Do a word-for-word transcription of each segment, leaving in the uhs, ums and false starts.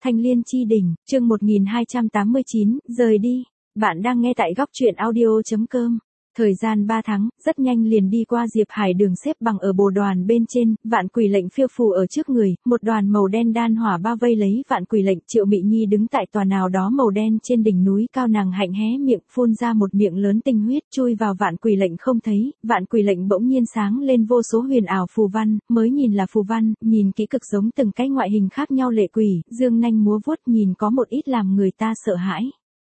Thanh Liên Chi Đỉnh, chương một nghìn hai trăm tám mươi chín, rời đi. Bạn đang nghe tại góc truyện audio chấm com. Thời gian ba tháng, rất nhanh liền đi qua. Diệp Hải Đường xếp bằng ở bồ đoàn bên trên, vạn quỷ lệnh phiêu phù ở trước người, một đoàn màu đen đan hỏa bao vây lấy vạn quỷ lệnh. Triệu Mị Nhi đứng tại tòa nào đó màu đen trên đỉnh núi cao, nàng hạnh hé miệng, phun ra một miệng lớn tinh huyết, chui vào vạn quỷ lệnh không thấy. Vạn quỷ lệnh bỗng nhiên sáng lên vô số huyền ảo phù văn, mới nhìn là phù văn, nhìn kỹ cực giống từng cái ngoại hình khác nhau lệ quỷ, dương nanh múa vuốt, nhìn có một ít làm người ta sợ hãi.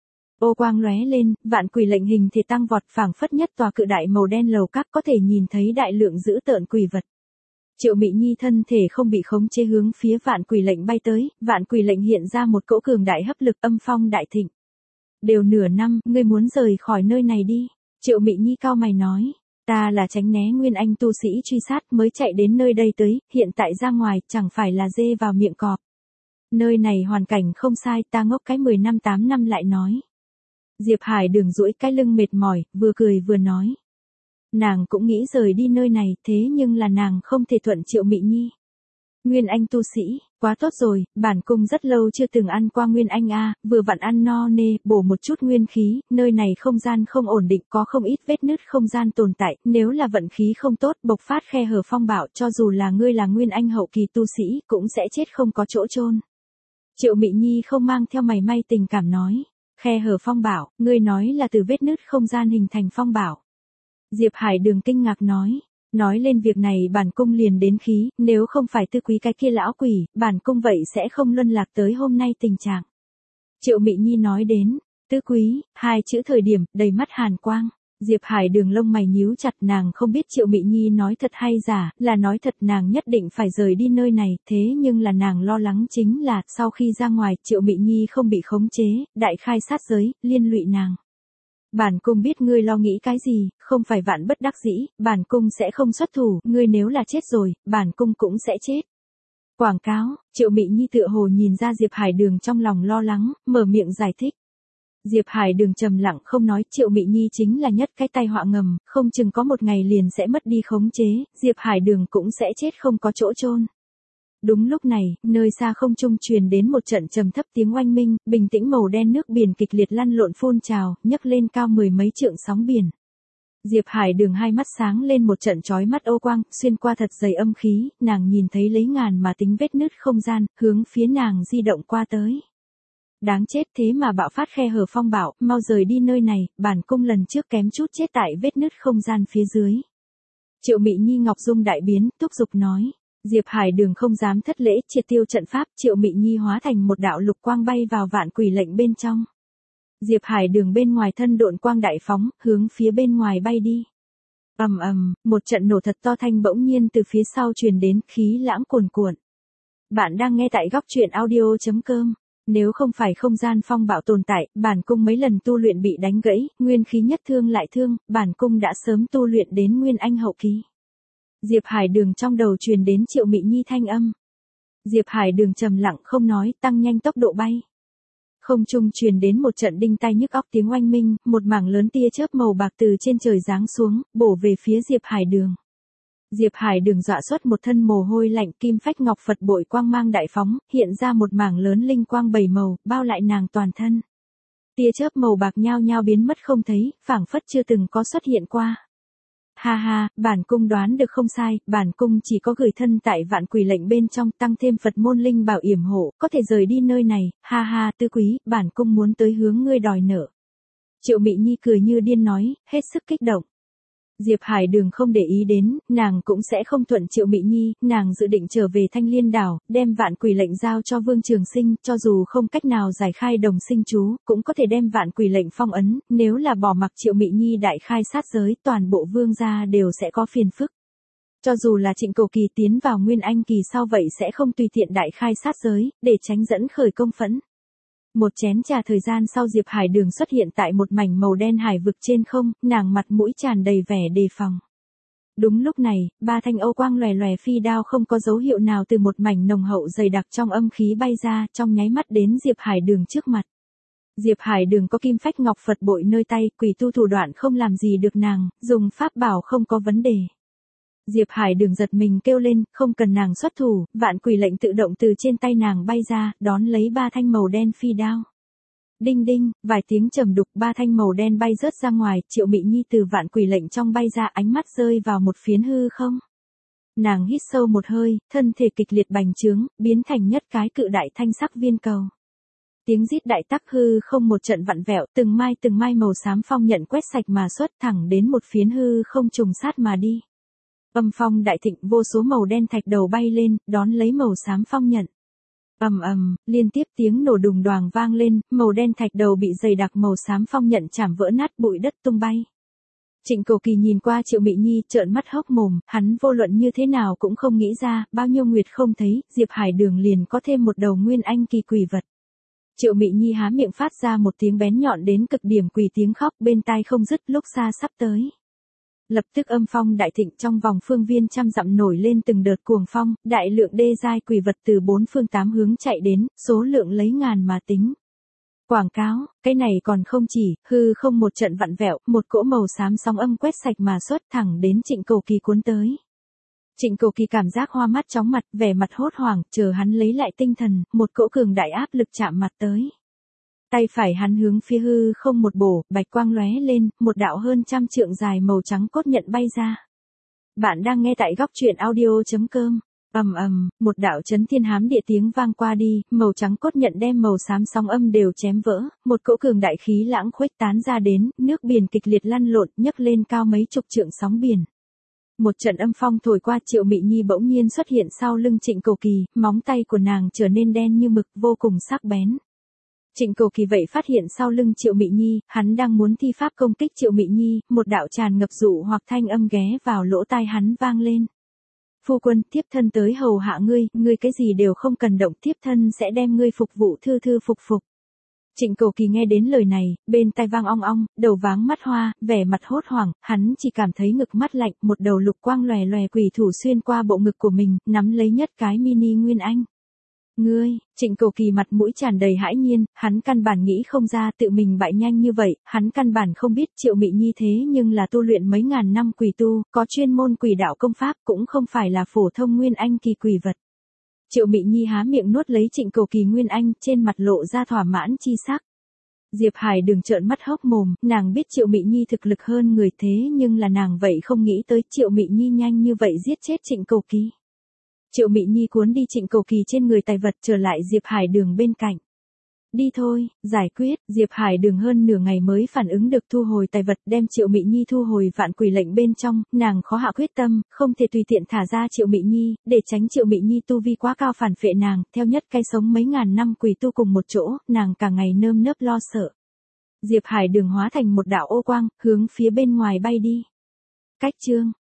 Ô quang lóe lên, vạn quỷ lệnh hình thì tăng vọt, phảng phất nhất tòa cự đại màu đen lầu các, có thể nhìn thấy đại lượng dữ tợn quỷ vật. Triệu Mị Nhi thân thể không bị khống chế hướng phía vạn quỷ lệnh bay tới, vạn quỷ lệnh hiện ra một cỗ cường đại hấp lực, âm phong đại thịnh. Đều nửa năm, ngươi muốn rời khỏi nơi này đi. Triệu Mị Nhi cao mày nói, ta là tránh né nguyên anh tu sĩ truy sát mới chạy đến nơi đây tới, hiện tại ra ngoài chẳng phải là dê vào miệng cọp. Nơi này hoàn cảnh không sai, ta ngốc cái mười năm tám năm lại nói. Diệp Hải Đường duỗi cái lưng mệt mỏi, vừa cười vừa nói. Nàng cũng nghĩ rời đi nơi này, thế nhưng là nàng không thể thuận Triệu Mị Nhi. Nguyên anh tu sĩ, quá tốt rồi, bản cung rất lâu chưa từng ăn qua nguyên anh a, vừa vặn ăn no nê, bổ một chút nguyên khí, nơi này không gian không ổn định, có không ít vết nứt không gian tồn tại, nếu là vận khí không tốt, bộc phát khe hở phong bạo, cho dù là ngươi là nguyên anh hậu kỳ tu sĩ, cũng sẽ chết không có chỗ chôn. Triệu Mị Nhi không mang theo mảy may tình cảm nói. Khe hở phong bạo, ngươi nói là từ vết nứt không gian hình thành phong bạo. Diệp Hải Đường kinh ngạc nói, nói lên việc này bản cung liền đến khí, nếu không phải tư quý cái kia lão quỷ, bản cung vậy sẽ không luân lạc tới hôm nay tình trạng. Triệu Mị Nhi nói đến, tư quý, hai chữ thời điểm, đầy mắt hàn quang. Diệp Hải Đường lông mày nhíu chặt, nàng không biết Triệu Mị Nhi nói thật hay giả, là nói thật nàng nhất định phải rời đi nơi này, thế nhưng là nàng lo lắng chính là, sau khi ra ngoài, Triệu Mị Nhi không bị khống chế, đại khai sát giới, liên lụy nàng. Bản cung biết ngươi lo nghĩ cái gì, không phải vạn bất đắc dĩ, bản cung sẽ không xuất thủ, ngươi nếu là chết rồi, bản cung cũng sẽ chết. Quảng cáo, Triệu Mị Nhi tựa hồ nhìn ra Diệp Hải Đường trong lòng lo lắng, mở miệng giải thích. Diệp Hải Đường trầm lặng không nói, Triệu Mị Nhi chính là nhất cái tai họa ngầm, không chừng có một ngày liền sẽ mất đi khống chế, Diệp Hải Đường cũng sẽ chết không có chỗ chôn. Đúng lúc này, nơi xa không trung truyền đến một trận trầm thấp tiếng oanh minh, bình tĩnh màu đen nước biển kịch liệt lăn lộn phun trào, nhấc lên cao mười mấy trượng sóng biển. Diệp Hải Đường hai mắt sáng lên một trận chói mắt ô quang, xuyên qua thật dày âm khí, nàng nhìn thấy lấy ngàn mà tính vết nứt không gian, hướng phía nàng di động qua tới. Đáng chết, thế mà bạo phát khe hở phong bạo, mau rời đi nơi này, bản cung lần trước kém chút chết tại vết nứt không gian phía dưới. Triệu Mị Nhi ngọc dung đại biến, thúc giục nói. Diệp Hải Đường không dám thất lễ, triệt tiêu trận pháp, Triệu Mị Nhi hóa thành một đạo lục quang bay vào vạn quỷ lệnh bên trong. Diệp Hải Đường bên ngoài thân độn quang đại phóng, hướng phía bên ngoài bay đi. Ầm ầm, một trận nổ thật to thanh bỗng nhiên từ phía sau truyền đến, khí lãng cuồn cuộn. Bạn đang nghe tại góc truyện audio chấm com. Nếu không phải không gian phong bạo tồn tại, bản cung mấy lần tu luyện bị đánh gãy, nguyên khí nhất thương lại thương, bản cung đã sớm tu luyện đến nguyên anh hậu kỳ. Diệp Hải Đường trong đầu truyền đến Triệu Mị Nhi thanh âm. Diệp Hải Đường trầm lặng không nói, tăng nhanh tốc độ bay. Không trung truyền đến một trận đinh tai nhức óc tiếng oanh minh, một mảng lớn tia chớp màu bạc từ trên trời giáng xuống, bổ về phía Diệp Hải Đường. Diệp Hải Đường dọa xuất một thân mồ hôi lạnh, kim phách ngọc Phật bội quang mang đại phóng, hiện ra một mảng lớn linh quang bảy màu, bao lại nàng toàn thân. Tia chớp màu bạc nhao nhao biến mất không thấy, phảng phất chưa từng có xuất hiện qua. Ha ha, bản cung đoán được không sai, bản cung chỉ có gửi thân tại vạn quỷ lệnh bên trong, tăng thêm Phật môn linh bảo yểm hộ, có thể rời đi nơi này, ha ha, tư quý, bản cung muốn tới hướng ngươi đòi nợ. Triệu Mị Nhi cười như điên nói, hết sức kích động. Diệp Hải Đường không để ý đến, nàng cũng sẽ không thuận Triệu Mị Nhi, nàng dự định trở về Thanh Liên đảo, đem vạn quỷ lệnh giao cho Vương Trường Sinh, cho dù không cách nào giải khai đồng sinh chú, cũng có thể đem vạn quỷ lệnh phong ấn, nếu là bỏ mặc Triệu Mị Nhi đại khai sát giới, toàn bộ vương gia đều sẽ có phiền phức. Cho dù là Trịnh Cổ Kỳ tiến vào nguyên anh kỳ sau vậy sẽ không tùy tiện đại khai sát giới, để tránh dẫn khởi công phẫn. Một chén trà thời gian sau Diệp Hải Đường xuất hiện tại một mảnh màu đen hải vực trên không, nàng mặt mũi tràn đầy vẻ đề phòng. Đúng lúc này, ba thanh âu quang lòe lòe phi đao không có dấu hiệu nào từ một mảnh nồng hậu dày đặc trong âm khí bay ra, trong nháy mắt đến Diệp Hải Đường trước mặt. Diệp Hải Đường có kim phách ngọc Phật bội nơi tay, quỷ tu thủ đoạn không làm gì được nàng, dùng pháp bảo không có vấn đề. Diệp Hải Đường giật mình kêu lên, không cần nàng xuất thủ, vạn quỷ lệnh tự động từ trên tay nàng bay ra, đón lấy ba thanh màu đen phi đao. Đinh đinh, vài tiếng trầm đục, ba thanh màu đen bay rớt ra ngoài, Triệu Mị Nhi từ vạn quỷ lệnh trong bay ra, ánh mắt rơi vào một phiến hư không. Nàng hít sâu một hơi, thân thể kịch liệt bành trướng, biến thành nhất cái cự đại thanh sắc viên cầu. Tiếng rít đại tắc hư không một trận vặn vẹo, từng mai từng mai màu xám phong nhận quét sạch mà xuất thẳng đến một phiến hư không trùng sát mà đi. Âm phong đại thịnh, vô số màu đen thạch đầu bay lên, đón lấy màu xám phong nhận. Ầm ầm, liên tiếp tiếng nổ đùng đoàng vang lên, màu đen thạch đầu bị dày đặc màu xám phong nhận chảm vỡ nát, bụi đất tung bay. Trịnh Cầu Kỳ nhìn qua Triệu Mị Nhi, trợn mắt hốc mồm, hắn vô luận như thế nào cũng không nghĩ ra, bao nhiêu nguyệt không thấy, Diệp Hải Đường liền có thêm một đầu nguyên anh kỳ quỷ vật. Triệu Mị Nhi há miệng phát ra một tiếng bén nhọn đến cực điểm quỷ tiếng khóc, bên tai không dứt, lúc xa sắp tới. Lập tức âm phong đại thịnh, trong vòng phương viên trăm dặm nổi lên từng đợt cuồng phong, đại lượng đê giai quỷ vật từ bốn phương tám hướng chạy đến, số lượng lấy ngàn mà tính. Quảng cáo, cái này còn không chỉ, hư không một trận vặn vẹo, một cỗ màu xám sóng âm quét sạch mà xuất thẳng đến Trịnh Cầu Kỳ cuốn tới. Trịnh Cầu Kỳ cảm giác hoa mắt chóng mặt, vẻ mặt hốt hoảng, chờ hắn lấy lại tinh thần, một cỗ cường đại áp lực chạm mặt tới. Tay phải hắn hướng phía hư không một bổ, bạch quang lóe lên, một đạo hơn trăm trượng dài màu trắng cốt nhận bay ra. Bạn đang nghe tại góc truyện audio chấm com. Ầm ầm, một đạo chấn thiên hám địa tiếng vang qua đi, màu trắng cốt nhận đem màu xám sóng âm đều chém vỡ, một cỗ cường đại khí lãng khuếch tán ra đến, nước biển kịch liệt lăn lộn, nhấc lên cao mấy chục trượng sóng biển. Một trận âm phong thổi qua, Triệu Mị Nhi bỗng nhiên xuất hiện sau lưng Trịnh Cầu Kỳ, móng tay của nàng trở nên đen như mực, vô cùng sắc bén. Trịnh Cầu Kỳ vậy phát hiện sau lưng Triệu Mị Nhi, hắn đang muốn thi pháp công kích Triệu Mị Nhi, một đạo tràn ngập dụ hoặc thanh âm ghé vào lỗ tai hắn vang lên. Phu quân, thiếp thân tới hầu hạ ngươi, ngươi cái gì đều không cần động, thiếp thân sẽ đem ngươi phục vụ thư thư phục phục. Trịnh Cầu Kỳ nghe đến lời này, bên tai vang ong ong, đầu váng mắt hoa, vẻ mặt hốt hoảng, hắn chỉ cảm thấy ngực mắt lạnh, một đầu lục quang lòe lòe quỷ thủ xuyên qua bộ ngực của mình, nắm lấy nhất cái mini nguyên anh. Ngươi, Trịnh Cầu Kỳ mặt mũi tràn đầy hãi nhiên, hắn căn bản nghĩ không ra tự mình bại nhanh như vậy, hắn căn bản không biết Triệu Mị Nhi thế nhưng là tu luyện mấy ngàn năm quỷ tu, có chuyên môn quỷ đạo công pháp, cũng không phải là phổ thông nguyên anh kỳ quỷ vật. Triệu Mị Nhi há miệng nuốt lấy Trịnh Cầu Kỳ nguyên anh, trên mặt lộ ra thỏa mãn chi sắc. Diệp Hải Đường trợn mắt hốc mồm, nàng biết Triệu Mị Nhi thực lực hơn người thế nhưng là nàng vậy không nghĩ tới Triệu Mị Nhi nhanh như vậy giết chết Trịnh Cầu Kỳ. Triệu Mị Nhi cuốn đi Trịnh Cầu Kỳ trên người tài vật, trở lại Diệp Hải Đường bên cạnh. Đi thôi, giải quyết, Diệp Hải Đường hơn nửa ngày mới phản ứng được thu hồi tài vật, đem Triệu Mị Nhi thu hồi vạn quỷ lệnh bên trong, nàng khó hạ quyết tâm, không thể tùy tiện thả ra Triệu Mị Nhi, để tránh Triệu Mị Nhi tu vi quá cao phản phệ nàng, theo nhất cái sống mấy ngàn năm quỷ tu cùng một chỗ, nàng cả ngày nơm nớp lo sợ. Diệp Hải Đường hóa thành một đạo ô quang, hướng phía bên ngoài bay đi. Cách chương